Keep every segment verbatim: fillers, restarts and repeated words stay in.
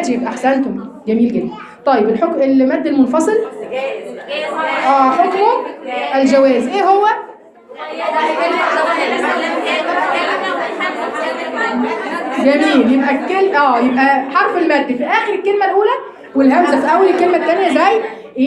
واجب. احسنتم، جميل جدا. طيب الحكم المد المنفصل اه حكمه الجواز. ايه هو؟ جميل. يبقى الكلمه اه يبقى حرف المد في اخر الكلمه الاولى والهمزه في اول الكلمه الثانيه، زي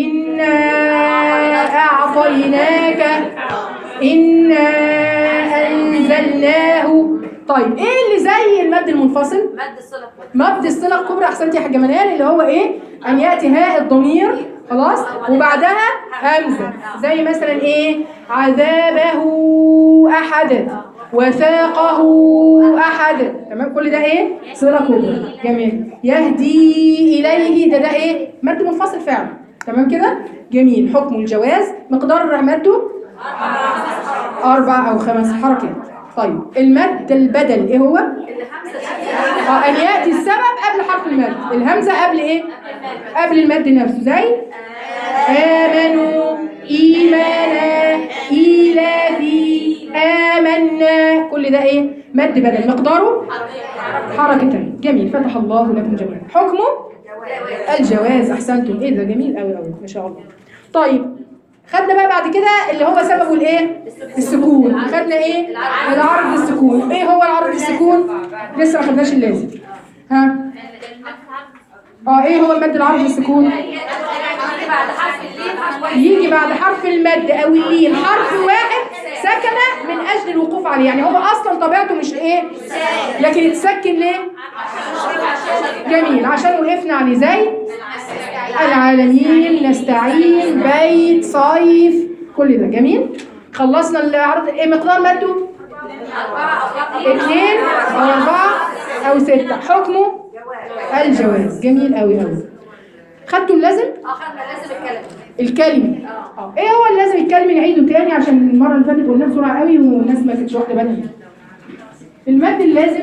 إنا أعطيناك، إنا أنزلناه. طيب إيه اللي زي المد المنفصل؟ مد الصلة الكبرى. مد الصلة الكبرى. أحسنتي يا حاجة منال، اللي هو إيه؟ أن يأتي هاء الضمير خلاص وبعدها همزة، زي مثلا إيه؟ عذابه أحد، وثاقه أحد. تمام، كل ده إيه؟ صلة كبرى. جميل. يهدي إليه، ده ده إيه؟ مد منفصل فعلا. تمام كده؟ جميل. حكم الجواز مقدار مده أربع أو خمس حركات. طيب المد البدل إيه هو؟ آه أن يأتي السبب قبل حرف المد، الهمزة قبل إيه؟ قبل المد نفسه، زي آمنوا، إيمانا، إيلافي، آمنا. كل ده إيه؟ مد بدل مقداره حركتين. جميل. فتح الله لكم جميعا. حكمه الجواز. أحسنتم. إيه ده جميل أوي أوي ما شاء الله. طيب خدنا بقى بعد كده اللي هو سببه الايه؟ السكون. خدنا ايه؟ العرض السكون. ايه هو العرض السكون؟ لسه ما خدناش اللازم. ها؟ اه ايه هو المد العرض السكون؟ يجي بعد حرف المد او اللين حرف واحد سكنه من اجل الوقوف عليه، يعني هو اصلا طبيعته مش ايه؟ لكن اتسكن ليه؟ جميل، عشان وقفنا عليه، زي العالمين، نستعين، بيت، صيف، كل ده. جميل. خلصنا العرض. ايه مقدار مده؟ اثنين او اربعه او سته. حكمه الجواز. جميل قوي قوي. خدتوا اللازم؟ اه خدنا لازم الكلمة. الكلمه. اه ايه هو اللازم الكلمه؟ نعيده تاني عشان المره اللي فاتت قلناه بسرعه قوي والناس ما كانتش واخده بالها. المد اللازم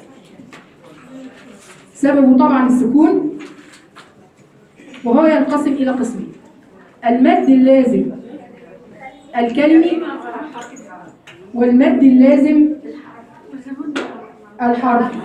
سببه طبعا السكون، وهو ينقسم إلى قسمين: المد اللازم الكلمي، والمد اللازم الحرفي.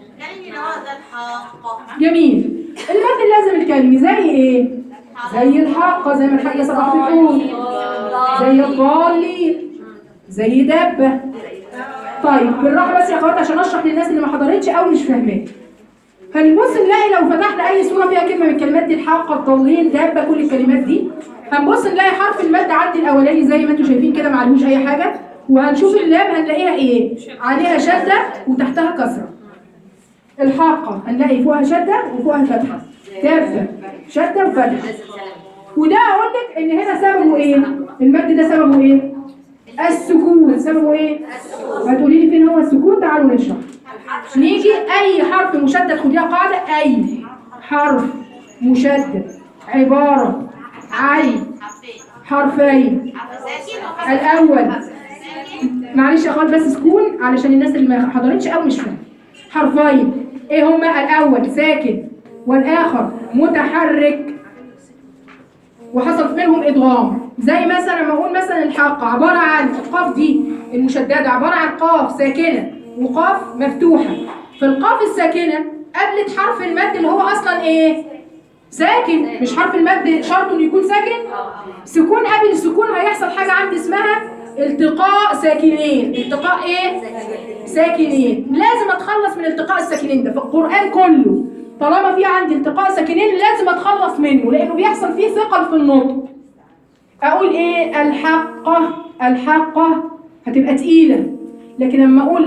جميل. المد اللازم الكلمي زي ايه؟ زي الحاقة، زي ما الحاجة صباح بتقول، زي الضالين، زي دابة. طيب بالراحة بس يا اخوات عشان اشرح للناس اللي ما حضرتش او مش فاهماه. هنبص نلاقي لو فتحنا اي صوره فيها كلمه من الكلمات دي، الحاقه، الضالين، دابه، كل الكلمات دي، هنبص نلاقي حرف المد عندي الاولاني زي ما انتم شايفين كده ما عليهوش اي حاجه، وهنشوف اللام هنلاقيها ايه؟ عليها شده وتحتها كسره. الحاقه هنلاقي فوقها شده وفوقها فتحه. دابه شده وفتحه. وده اقول لك ان هنا سببه ايه؟ المد ده سببه ايه؟ السكون. سببه ايه؟ هتقولي لي فين هو السكون؟ تعالوا نشرح. نيجي اي حرف مشدد، خديها قاعده: اي حرف مشدد عباره عن حرفين. الاول معلش يا اخوات بس سكون علشان الناس اللي ما حضرتش او مش فاهمه. حرفين ايه هما؟ الاول ساكن والاخر متحرك وحصل منهم ادغام. زي مثلا لما اقول مثلا الحاقه عباره عن القاف دي المشدده عباره عن قاف ساكنه وقاف مفتوحه، فالقاف الساكنه قابلت حرف المد اللي هو اصلا ايه؟ ساكن. مش حرف المد شرط انه يكون ساكن؟ سكون قبل السكون هيحصل حاجه عندي اسمها التقاء ساكنين. التقاء ايه؟ ساكنين. لازم اتخلص من التقاء الساكنين ده في القران كله. طالما في عندي التقاء ساكنين لازم اتخلص منه، لانه بيحصل فيه ثقل في النطق. اقول ايه؟ الحقه، الحقه هتبقى تقيله، لكن لما اقول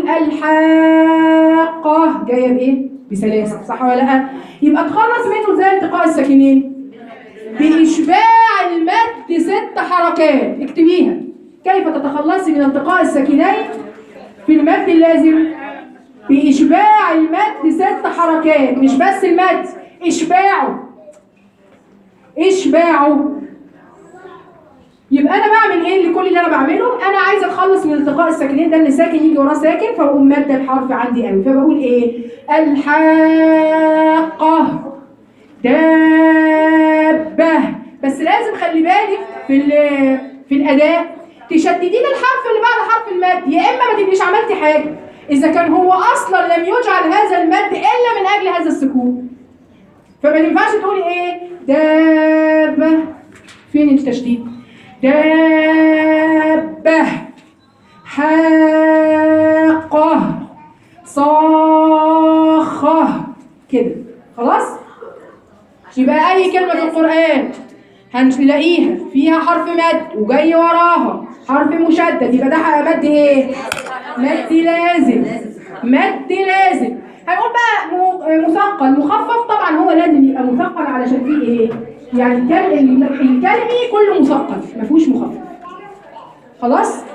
الحاقه جايه بايه؟ بسلاسه. صح ولا لا؟ يبقى اتخلص منه زي التقاء الساكنين باشباع المد ست حركات. اكتبيها: كيف تتخلصي من التقاء الساكنين في المد اللازم؟ باشباع المد ست حركات. مش بس المد، اشباعه، اشباعه. يبقى انا بعمل ايه لكل اللي انا بعمله؟ انا عايزه اتخلص من التقاء الساكنين ده، ان ساكن يجي وراه ساكن، فبقوم ماده الحرف عندي قوي، فبقول ايه؟ الحاقه، دابه. بس لازم خلي بالك في في الاداء تشددي لي الحرف اللي بعد حرف المد، يا اما ما تبقيش عملتي حاجه اذا كان هو اصلا لم يجعل هذا المد الا من اجل هذا السكون. فما ينفعش تقولي ايه دابة، فين التشديد؟ دابة، حاقة، صاخة كده. خلاص؟ يبقى أي كلمة في القرآن هنلاقيها فيها حرف مد وجاي وراها حرف مشدد، يبقى ده مد ايه؟ مد لازم. مد لازم. هنقول بقى مثقل مخفف، طبعا هو لازم يبقى مثقل علشان فيه ايه؟ يعني الكلمي الكلمي كله مثقل ما فيهوش مخفف. خلاص؟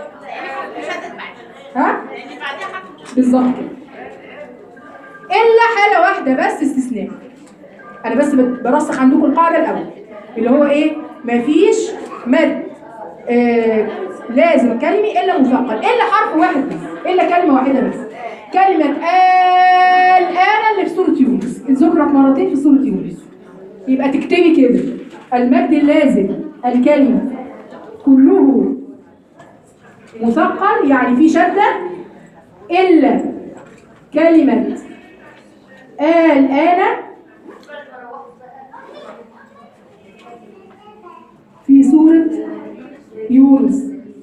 ها؟ بالظبط كده. الا حاله واحده بس استثناء. انا بس برسخ عندكم القاعده الاول اللي هو ايه؟ مفيش مد آه لازم كلمي الا مثقل، الا حرف واحد بس، الا كلمه واحده بس. كلمه الآن اللي في سوره يونس ذكرت مرتين في سوره يونس، يبقى تكتبي كده المد اللازم الكلمه كله مثقل يعني في شده، الا كلمه الآن في سورة يونس.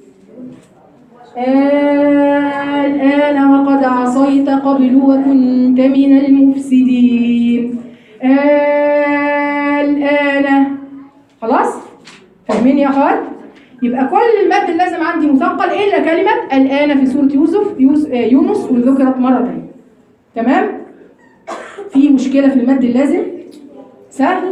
الآن وقد عصيت قبل وكنت من المفسدين. الآن. خلاص؟ فاهمين يا أخوات؟ يبقى كل المد اللازم عندي مثقل إلا كلمة الآن في سورة يوسف يونس وذكرت مرتين. تمام؟ في مشكلة في المد اللازم؟ سهل؟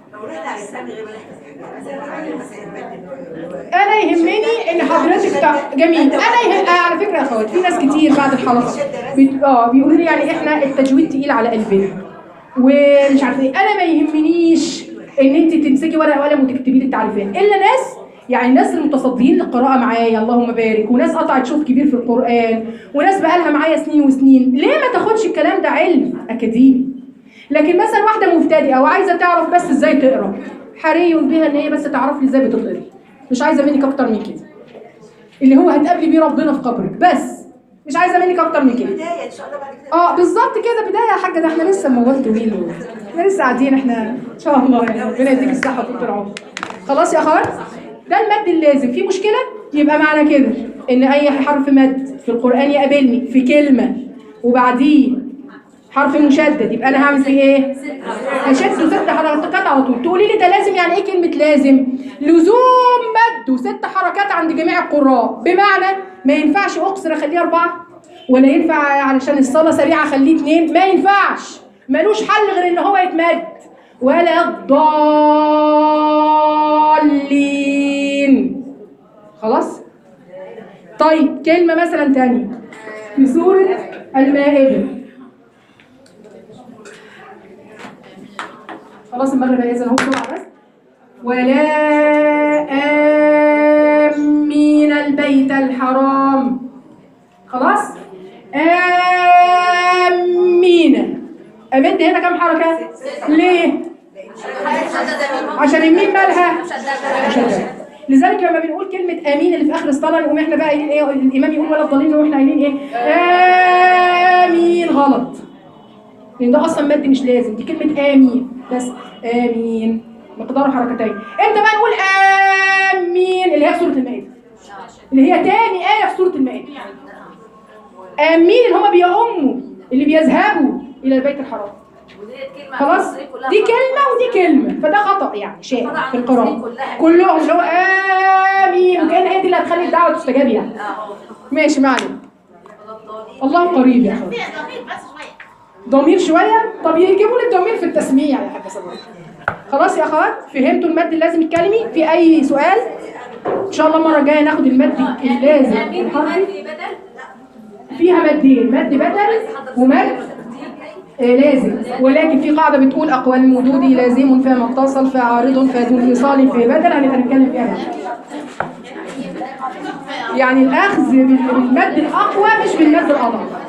انا يهمني ان حضرتك تع... جميل. انا يهم... آه على فكره يا اخوات في ناس كتير بعد الحلقه بت... اه بيقولوا لي يعني احنا التجويد تقيل على قلبنا ومش عارفه ايه. انا ما يهمنيش ان انت تمسكي ورقه وقلم وتكتبي لي التعريفات، الا ناس يعني الناس المتصدين للقراءه معايا اللهم بارك، وناس قطعت شوط كبير في القران، وناس بقالها معايا سنين وسنين. ليه ما تاخدش الكلام ده علم اكاديمي؟ لكن مثلا واحده مبتدئه وعايزه تعرف بس ازاي تقرا، حري بها ان هي بس تعرف لي ازاي بتقري، مش عايزه منك اكتر من كده، اللي هو هتقابلي بيه ربنا في قبرك، بس مش عايزه منك اكتر من كده. بدايه ان شاء الله بعد كده. اه بالظبط كده بدايه يا حاجه، ده احنا لسه موال طويل، احنا لسه قاعدين احنا ان شاء الله يعني ربنا يديك الصحه وطول العمر. خلاص يا اخوات، ده المد اللازم. في مشكله؟ يبقى معنى كده ان اي حرف مد في القران يقابلني في كلمه وبعديه حرف مشدد، يبقى انا هعمل فيه ايه؟ هشد ست حركات على طول. تقولي لي ده لازم، يعني ايه كلمه لازم؟ لزوم مد وست حركات عند جميع القراء، بمعنى ما ينفعش اقصر اخليه اربعه، ولا ينفع علشان الصلاه سريعه اخليه اثنين، ما ينفعش، ملوش حل غير ان هو يتمد. ولا الضالين. خلاص؟ طيب كلمه مثلا ثانيه في سوره المائده. خلاص المغرب هيأذن اهو بسرعه بس. ولا آمين البيت الحرام. خلاص؟ آمين. أمد هنا كم حركة؟ ليه؟ عشان الميم مالها؟ مشددة. لذلك لما بنقول كلمة آمين اللي في آخر الصلاة نقوم احنا بقى قايلين ايه؟ الإمام يقول ولا الضالين واحنا قايلين ايه؟ آمين. غلط. لأن ده أصلا مد مش لازم، دي كلمة آمين بس. آمين مقدار حركتين. امتى بقى نقول آمين؟ اللي هي في سورة المائدة، اللي هي تاني آية في سورة المائدة. آمين اللي هم بيؤموا، اللي بيذهبوا إلى البيت الحرام. خلاص؟ دي كلمة ودي كلمة، فده خطأ يعني شيء في القراءة كلهم، اللي هو آمين، وكأن هي دي اللي هتخلي الدعوة تستجاب يعني. ماشي، ما علينا. الله قريب يا أخوان. ضمير شوية؟ طب يجيبوا لي الضمير في التسميع يا حاجة صبري. خلاص يا أخوات، فهمتوا المد اللازم الكلمي؟ في أي سؤال؟ إن شاء الله المرة الجاية ناخد المد اللازم الحرفي. فيها مدين، مد بدل ومد لازم، ولكن في قاعدة بتقول أقوى المدود لازم فما اتصل فعارض فذو انفصال في بدل، هنبقى نتكلم فيها. يعني الأخذ بالمد الأقوى مش بالمد الأضعف.